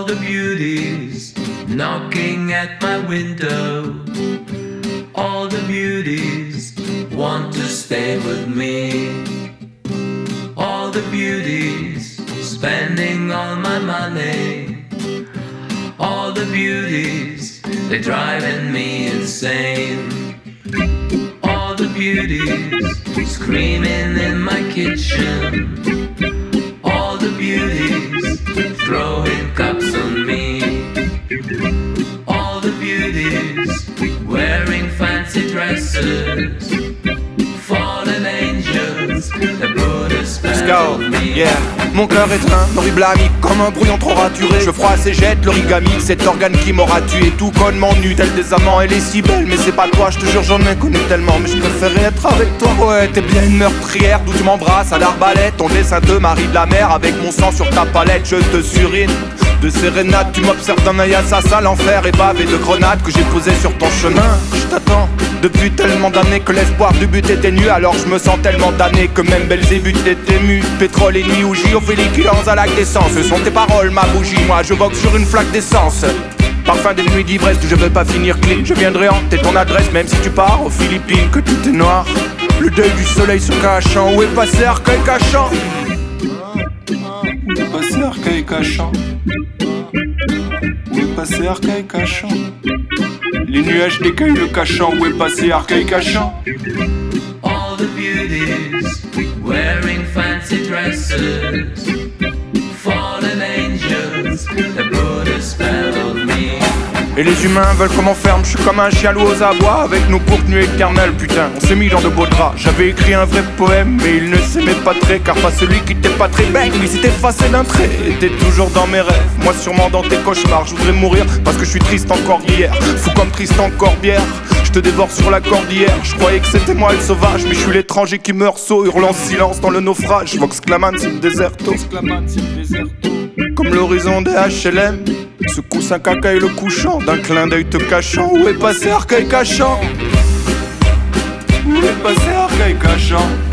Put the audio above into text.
the beauties knocking at my window. All the beauties want to stay with me. All the beauties spending all my money. All the beauties, they're driving me insane. All the beauties screaming in my kitchen. All the beauties throwing cups on me. All the beauties wearing fancy dresses. Fallen angels that put a spell on me. Yeah. Mon cœur est un horrible ami, comme un brouillon trop raturé. Je froisse et jette l'origami, cet organe qui m'aura tué. Tout conne m'ennuie, tel des amants. Elle est si belle, mais c'est pas toi, je te jure j'en ai connu tellement. Mais je préférais être avec toi. Ouais, t'es bien une meurtrière, d'où tu m'embrasses à l'arbalète. Ton dessin de Marie de la mer, avec mon sang sur ta palette. Je te surine de sérénade, tu m'observes d'un œil assassin. L'enfer est pavé de grenades que j'ai posé sur ton chemin. Je t'attends depuis tellement d'années que l'espoir du but est ténu. Alors je me sens tellement damné que même Belzébuth est ému. Pétrole et nuit ou Ophélie qui lance à lac d'essence. Ce sont tes paroles, ma bougie, moi je boxe sur une flaque d'essence. Parfum des nuits d'ivresse où je veux pas finir clean. Je viendrai hanter ton adresse même si tu pars aux Philippines. Que tout est noir, le deuil du soleil se cachant. Où est passé Arcueil cachant? Où est passé Arcueil cachant? Où est passé Arcueil cachant? Les nuages d'écueil le cachant. Où est passé Arcueil cachant? All the beauties wearing fancy dresses. Fallen angels that put a spell on me. Et les humains veulent qu'on m'enferme, je suis comme un chien loup aux abois. Avec nos courtes nuits éternelles, putain, on s'est mis dans de beaux draps. J'avais écrit un vrai poème, mais il ne s'aimait pas très. Car pas celui qui t'est pas très bang, il s'est effacé d'un trait. Et t'es toujours dans mes rêves, moi sûrement dans tes cauchemars. Je voudrais mourir parce que je suis triste encore hier. Fou comme Tristan Corbière, je te dévore sur la cordillère. Je croyais que c'était moi le sauvage, mais je suis l'étranger qui meurt saut, hurlant silence dans le naufrage. Vox clamantim deserto, comme l'horizon des HLM. Ce coussin caca et le couchant, d'un clin d'œil te cachant. Où est passé Arcueil cachant? Où est passé Arcueil cachant?